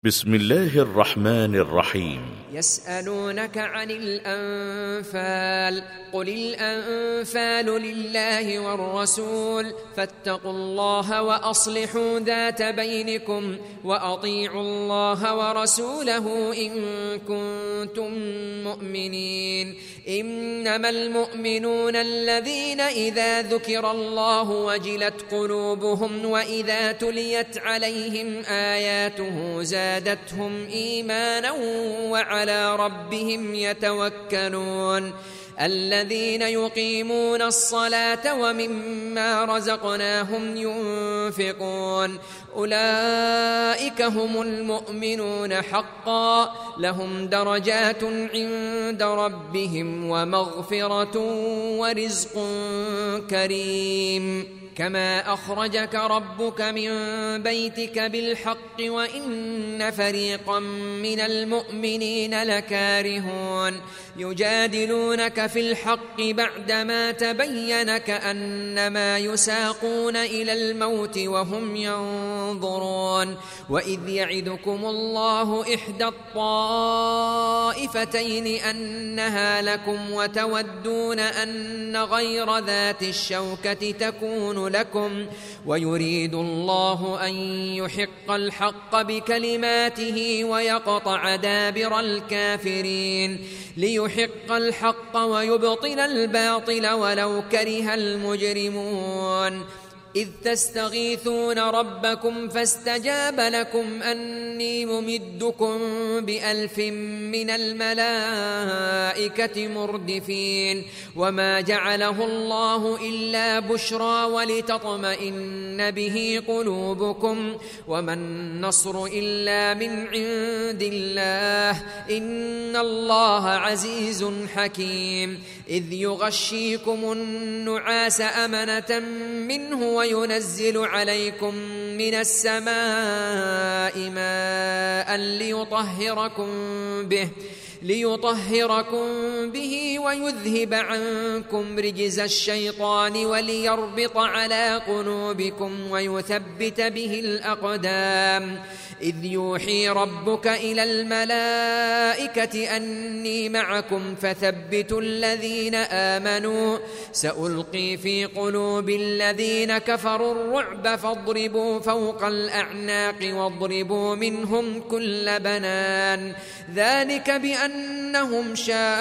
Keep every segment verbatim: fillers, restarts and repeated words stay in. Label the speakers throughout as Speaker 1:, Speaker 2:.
Speaker 1: بسم الله الرحمن الرحيم.
Speaker 2: يسألونك عن الأنفال قل الأنفال لله والرسول فاتقوا الله وأصلحوا ذات بينكم وأطيعوا الله ورسوله إن كنتم مؤمنين. إنما المؤمنون الذين إذا ذكر الله وجلت قلوبهم وإذا تليت عليهم آياته زادتهم إيمانا وعلى ربهم يتوكلون. الذين يقيمون الصلاة ومما رزقناهم ينفقون أولئك هم المؤمنون حقا لهم درجات عند ربهم ومغفرة ورزق كريم. كما أخرجك ربك من بيتك بالحق وإن فريقا من المؤمنين لكارهون. يجادلونك في الحق بعدما تبين كأنما يساقون إلى الموت وهم ينظرون. وإذ يعدكم الله إحدى الطائفتين أنها لكم وتودون أن غير ذات الشوكة تكون لكم ويريد الله أن يحق الحق بكلماته ويقطع دابر الكافرين ليحق الحق ويبطل الباطل ولو كره المجرمون. إذ تستغيثون ربكم فاستجاب لكم أني ممدكم بألف من الملائكة مردفين. وما جعله الله إلا بشرى ولتطمئن به قلوبكم وما النصر إلا من عند الله إن الله عزيز حكيم. إذ يغشيكم النعاس أمنة منه وينزل عليكم من السماء ماء ليطهركم به ليطهركم به ويذهب عنكم رجز الشيطان وليربط على قلوبكم ويثبت به الأقدام. إذ يوحي ربك إلى الملائكة أني معكم فثبتوا الذين آمنوا سألقي في قلوب الذين كفروا الرعب فاضربوا فوق الأعناق واضربوا منهم كل بنان. ذلك بأنهم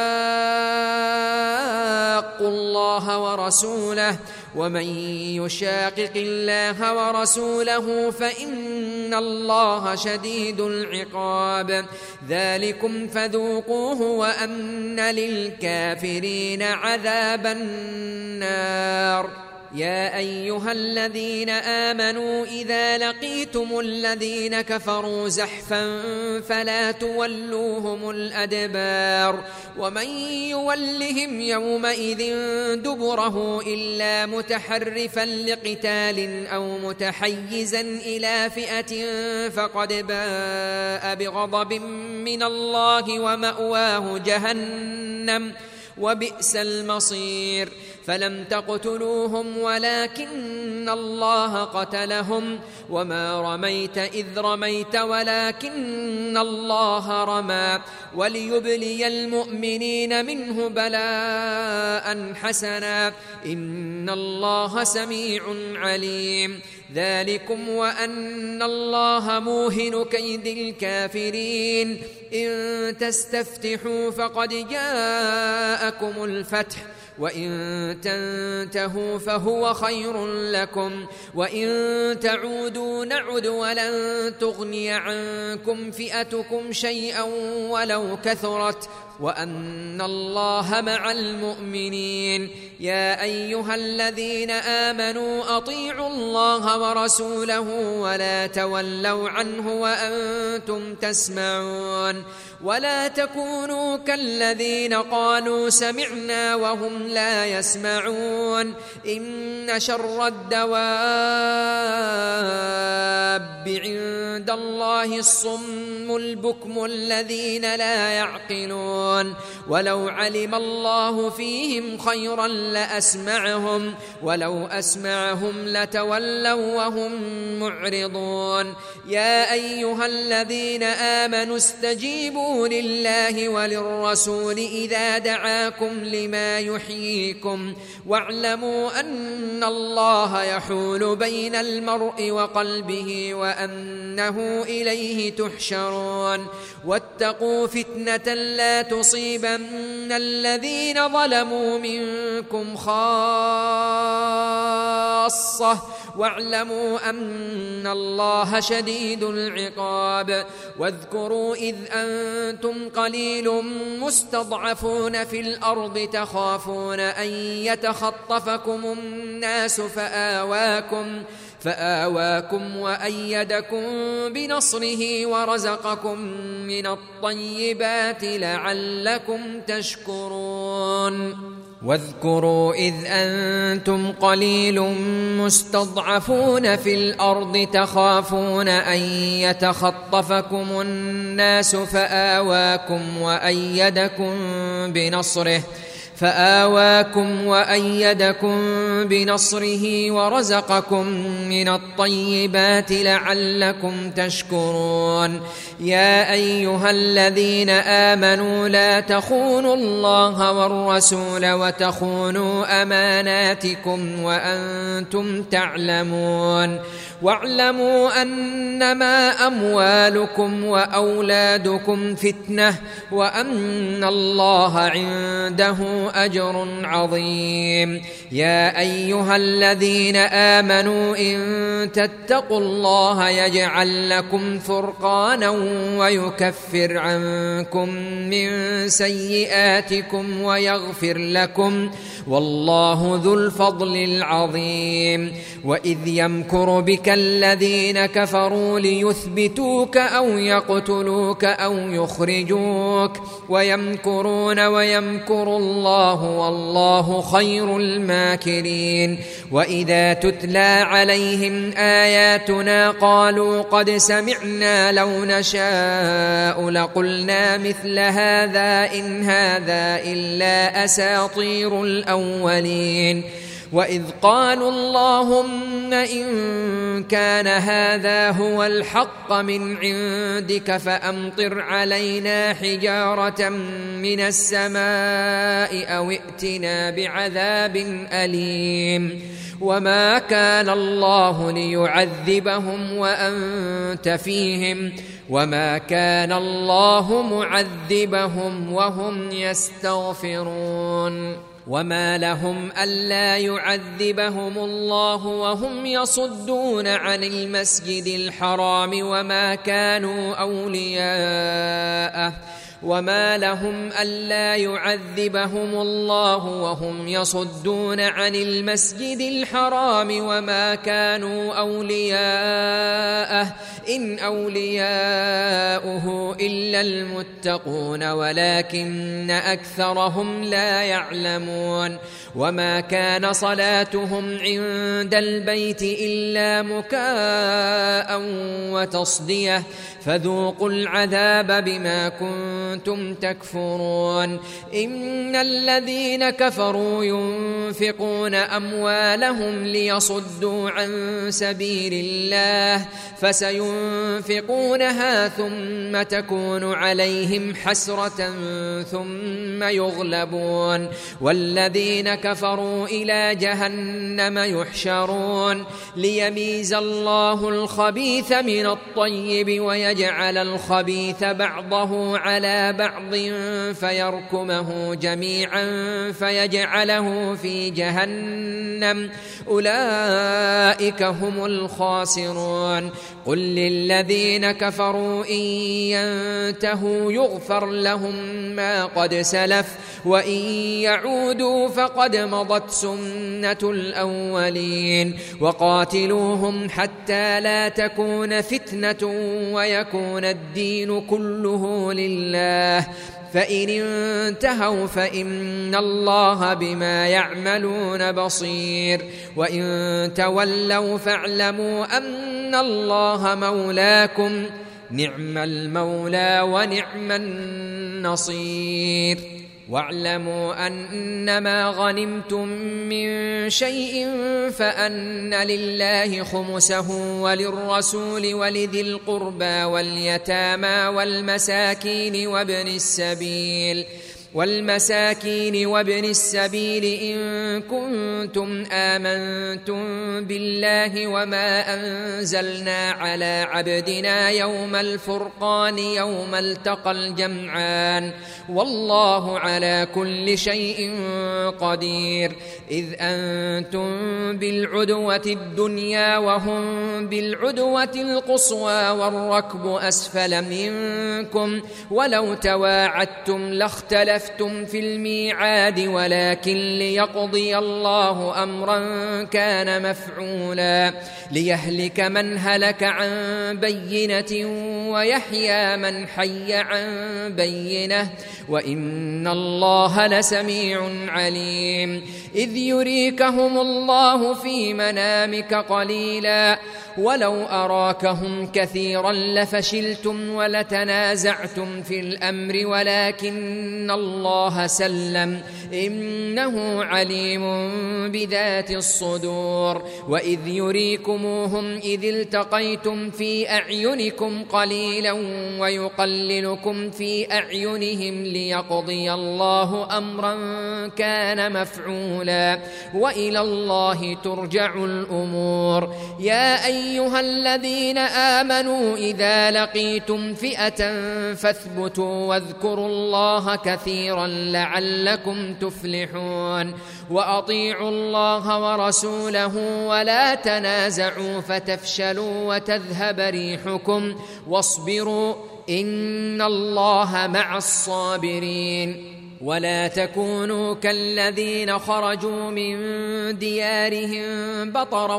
Speaker 2: شاقوا الله ورسوله ومن يشاقق الله ورسوله فإن الله شديد العقاب. ذلكم فذوقوه وأن للكافرين عذاب النار. يا أيها الذين آمنوا إذا لقيتم الذين كفروا زحفا فلا تولوهم الأدبار. ومن يولهم يومئذ دبره إلا متحرفا لقتال أو متحيزا إلى فئة فقد باء بغضب من الله ومأواه جهنم وبئس المصير. فلم تقتلوهم ولكن الله قتلهم وما رميت إذ رميت ولكن الله رمى وليبلي المؤمنين منه بلاء حسنا إن الله سميع عليم. ذلكم وأن الله موهن كيد الكافرين. إن تستفتحوا فقد جاءكم الفتح وإن تنتهوا فهو خير لكم وإن تعودوا نعد ولن تغني عنكم فئتكم شيئا ولو كثرت وأن الله مع المؤمنين. يا أيها الذين آمنوا أطيعوا الله ورسوله ولا تولوا عنه وأنتم تسمعون. ولا تكونوا كالذين قالوا سمعنا وهم لا يسمعون. إن شر الدواب عند الله الصم البكم الذين لا يعقلون. يعلمون ولو علم الله فيهم خيرا لأسمعهم ولو أسمعهم لتولوا وهم معرضون يا أيها الذين آمنوا استجيبوا لله وللرسول إذا دعاكم لما يحييكم واعلموا أن الله يحول بين المرء وقلبه وأنه إليه تحشرون واتقوا فتنة لا تصيبن الذين ظلموا منكم خاصة واعلموا أن الله شديد العقاب واذكروا إذ أنتم قليل مستضعفون في الأرض تخافون أن يتخطفكم الناس فآواكم فآواكم وأيدكم بنصره ورزقكم من الطيبات لعلكم تشكرون واذكروا إذ أنتم قليل مستضعفون في الأرض تخافون أن يتخطفكم الناس فآواكم وأيدكم بنصره فآواكم وأيدكم بنصره ورزقكم من الطيبات لعلكم تشكرون يا أيها الذين آمنوا لا تخونوا الله والرسول وتخونوا أماناتكم وأنتم تعلمون واعلموا أنما أموالكم وأولادكم فتنة وأن الله عنده أجر عظيم يا أيها الذين آمنوا إن تتقوا الله يجعل لكم فرقانا ويكفر عنكم من سيئاتكم ويغفر لكم والله ذو الفضل العظيم وإذ يمكر بك الذين كفروا ليثبتوك أو يقتلوك أو يخرجوك ويمكرون ويمكر الله والله خير الماكرين وإذا تتلى عليهم آياتنا قالوا قد سمعنا لو نشاء لقلنا مثل هذا إن هذا إلا أساطير الأولين وإذ قالوا اللهم إن كان هذا هو الحق من عندك فأمطر علينا حجارة من السماء أو ائتنا بعذاب أليم وما كان الله ليعذبهم وأنت فيهم وما كان الله معذبهم وهم يستغفرون وما لهم ألا يعذبهم الله وهم يصدون عن المسجد الحرام وما كانوا أولياءه وما لهم ألا يعذبهم الله وهم يصدون عن المسجد الحرام وما كانوا أولياءه إن أولياؤه إلا المتقون ولكن أكثرهم لا يعلمون وما كان صلاتهم عند البيت إلا مكاء وتصدية فذوقوا العذاب بما كنتم تكفرون إن الذين كفروا ينفقون أموالهم ليصدوا عن سبيل الله فسينفقونها ثم تكون عليهم حسرة ثم يغلبون والذين كفروا إلى جهنم يحشرون ليميز الله الخبيث من الطيب ويجعل الخبيث بعضه على بعض فيركمه جميعا فيجعله في جهنم أولئك هم الخاسرون قل للذين كفروا إن ينتهوا يغفر لهم ما قد سلف وإن يعودوا فقد مضت سنة الأولين وقاتلوهم حتى لا تكون فتنة ويكون الدين كله لله فإن انتهوا فإن الله بما يعملون بصير وإن تولوا فاعلموا أن الله مولاكم نعم المولى ونعم النصير. واعلموا أنما غنمتم من شيء فأن لله خمسه وللرسول ولذي القربى واليتامى والمساكين وابن السبيل والمساكين وابن السبيل إن كنتم آمنتم بالله وما أنزلنا على عبدنا يوم الفرقان يوم التقى الجمعان والله على كل شيء قدير. إذ أنتم بالعدوة الدنيا وهم بالعدوة القصوى والركب أسفل منكم ولو تواعدتم لاختلفتم في الميعاد ولكن ليقضي الله أمرا كان مفعولا ليهلك من هلك عن بينة ويحيى من حي عن بينة وإن الله لسميع عليم. إذ يريكهم الله في منامك قليلا ولو أراكهم كثيرا لفشلتم ولتنازعتم في الأمر ولكن الله سلم إنه عليم بذات الصدور. وإذ يريكموهم إذ التقيتم في أعينكم قليلا ويقللكم في أعينهم ليقضي الله أمرا كان مفعولا وإلى الله ترجع الأمور. يا أيها الذين آمنوا إذا لقيتم فئة فاثبتوا واذكروا الله كثيرا لعلكم تفلحون. وأطيعوا الله ورسوله ولا تنازعوا فتفشلوا وتذهب ريحكم واصبروا إن الله مع الصابرين. ولا تكونوا كالذين خرجوا من ديارهم بطرا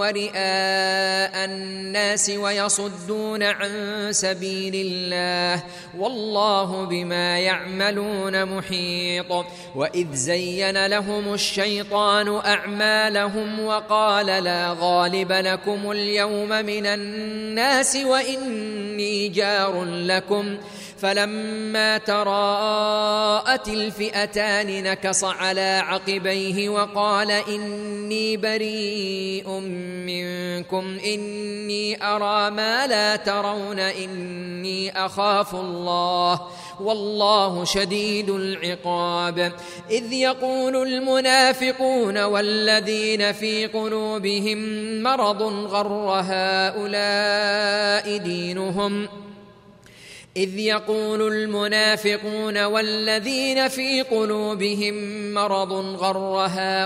Speaker 2: ورئاء الناس ويصدون عن سبيل الله والله بما يعملون محيط. وإذ زين لهم الشيطان أعمالهم وقال لا غالب لكم اليوم من الناس وإني جار لكم فلما تراءت الفئتان نكص على عقبيه وقال إني بريء منكم إني أرى ما لا ترون إني أخاف الله والله شديد العقاب. إذ يقول المنافقون والذين في قلوبهم مرض غر هؤلاء دينهم إذ يقول المنافقون والذين في قلوبهم مرض غر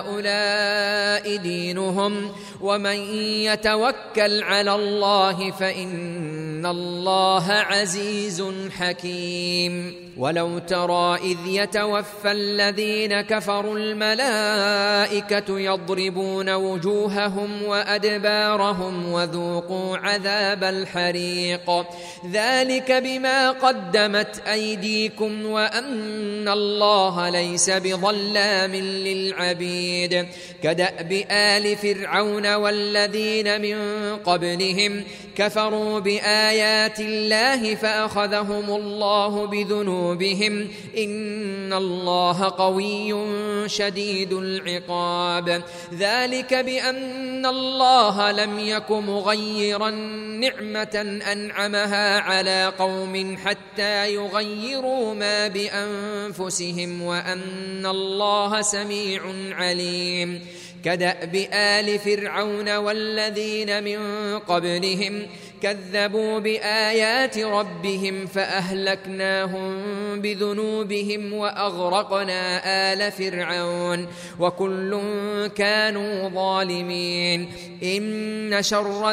Speaker 2: هؤلاء دينهم ومن يتوكل على الله فإن الله عزيز حكيم. ولو ترى إذ يتوفى الذين كفروا الملائكة يضربون وجوههم وأدبارهم وذوقوا عذاب الحريق ذلك بما قدمت أيديكم وأن الله ليس بظلام للعبيد. كدأب آل فرعون والذين من قبلهم كفروا بآيات الله فأخذهم الله بذنوبهم إن الله قوي شديد العقاب. ذلك بأن الله لم يك مغيرا نعمة أنعمها على قوم حتى يغيروا ما بأنفسهم وأن الله سميع عليم. كدأب آل فرعون والذين من قبلهم كذبوا بآيات ربهم فأهلكناهم بذنوبهم وأغرقنا آل فرعون وكل كانوا ظالمين. إن شر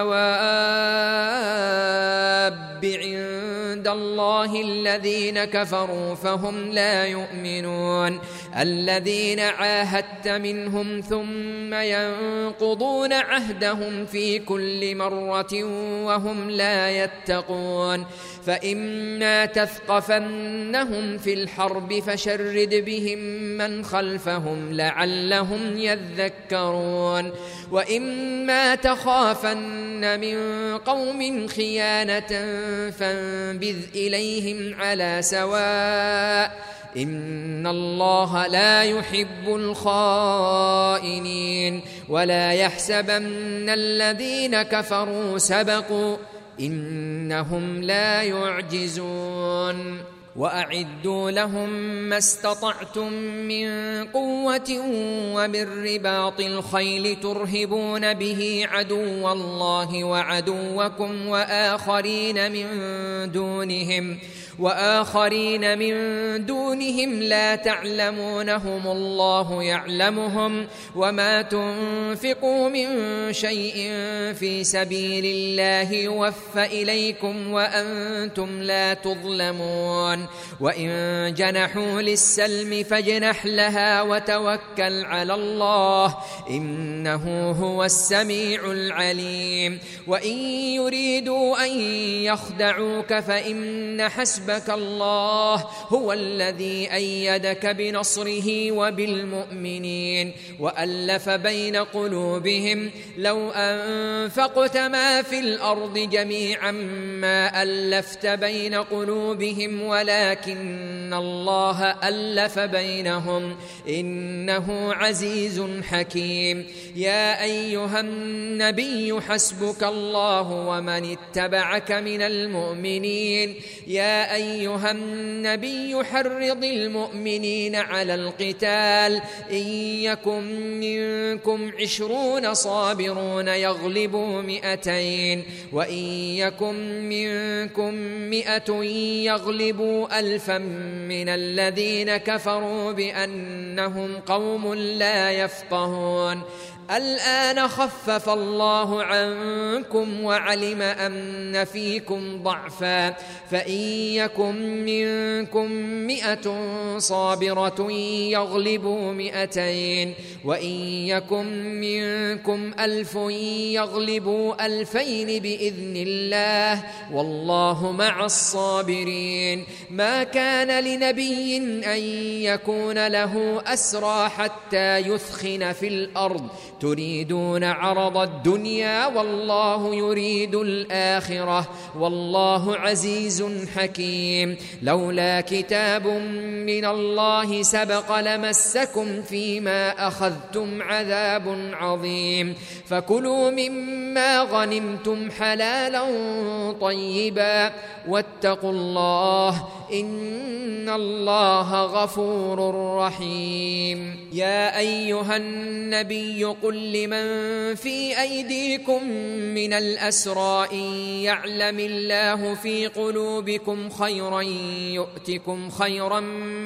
Speaker 2: الدواب عند الله الذين كفروا فهم لا يؤمنون الذين عاهدت منهم ثم ينقضون عهدهم في كل مرة وهم لا يتقون فإما تثقفنهم في الحرب فشرد بهم من خلفهم لعلهم يذكرون وإما تخافن من قوم خيانة فانبذ إليهم على سواء إن الله لا يحب الخائنين ولا يحسبن الذين كفروا سبقوا إنهم لا يعجزون وأعدوا لهم ما استطعتم من قوة ومن رباط الخيل ترهبون به عدو الله وعدوكم وآخرين من دونهم وآخرين من دونهم لا تعلمونهم الله يعلمهم وما تنفقوا من شيء في سبيل الله يوفى إليكم وأنتم لا تظلمون وإن جنحوا للسلم فاجنح لها وتوكل على الله إنه هو السميع العليم وإن يريدوا أن يخدعوك فإن حسبك بك الله هو الذي أيدك بنصره وبالمؤمنين وألف بين قلوبهم لو أنفقت ما في الأرض جميعا ما ألفت بين قلوبهم ولكن الله ألف بينهم إنه عزيز حكيم يا أيها النبي حسبك الله ومن اتبعك من المؤمنين يا أيها النبي حرض المؤمنين على القتال إن يكن منكم عشرون صابرون يغلبوا مئتين وإن يكن منكم مئة يغلبوا ألفا من الذين كفروا بأنهم قوم لا يفقهون الآن خفف الله عنكم وعلم أن فيكم ضعفا فإن يكن منكم مئة صابرة يغلبوا مئتين وإن يكن منكم ألف يغلبوا ألفين بإذن الله والله مع الصابرين ما كان لنبي أن يكون له أسرى حتى يثخن في الأرض تريدون عرض الدنيا والله يريد الآخرة والله عزيز حكيم لولا كتاب من الله سبق لمسكم فيما أخذتم عذاب عظيم فكلوا مما غنمتم حلالا طيبا واتقوا الله إن الله غفور رحيم يا أيها النبي قل لمن في أيديكم من الأسرى إن يعلم الله في قلوبكم خيرا يؤتكم خيرا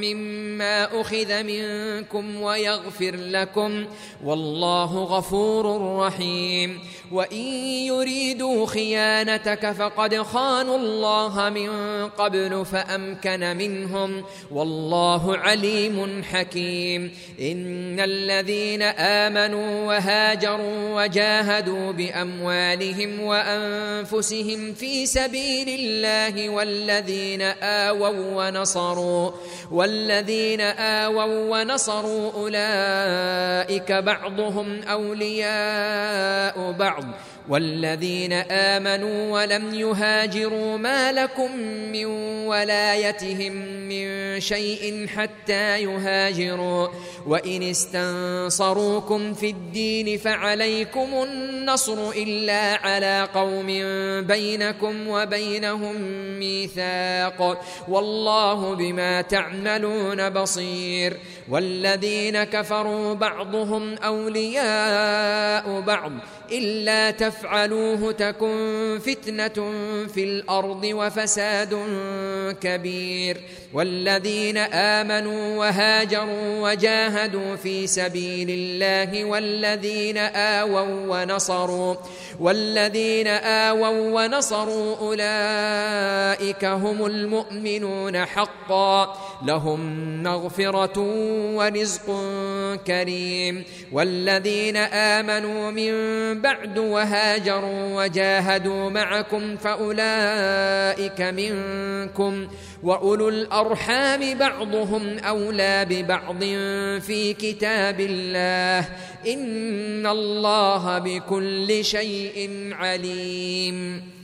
Speaker 2: مما أخذ منكم ويغفر لكم والله غفور رحيم وإن يريدوا خيانتك فقد خانوا الله من قبل فأمكن منهم والله عليم حكيم إن الذين آمنوا وهاجروا وجاهدوا بأموالهم وأنفسهم في سبيل الله والذين آووا ونصروا والذين آووا ونصروا أولئك بعضهم أولياء بعض والذين آمنوا ولم يهاجروا ما لكم من ولايتهم من شيء حتى يهاجروا وإن استنصروكم في الدين فعليكم النصر إلا على قوم بينكم وبينهم ميثاق والله بما تعملون بصير والذين كفروا بعضهم أولياء بعض إلا تفعلوه تكن فتنة في الأرض وفساد كبير والذين آمنوا وهاجروا وجاهدوا في سبيل الله والذين آووا ونصروا والذين آووا ونصروا أولئك هم المؤمنون حقا لهم مغفرة ورزق كريم. والذين آمنوا من بعد وهاجروا وجاهدوا معكم فأولئك منكم، وأولو الأرحام بعضهم أولى ببعض في كتاب الله، إن الله بكل شيء عليم.